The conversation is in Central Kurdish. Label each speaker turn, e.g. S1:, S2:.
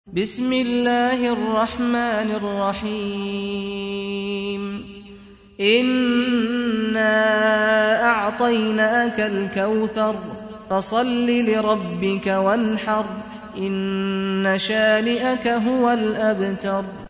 S1: بسم الله الرحمن الرحيم إنا أعطيناك الكوثر فصل لربك وانحر إن شانئك هو الأبتر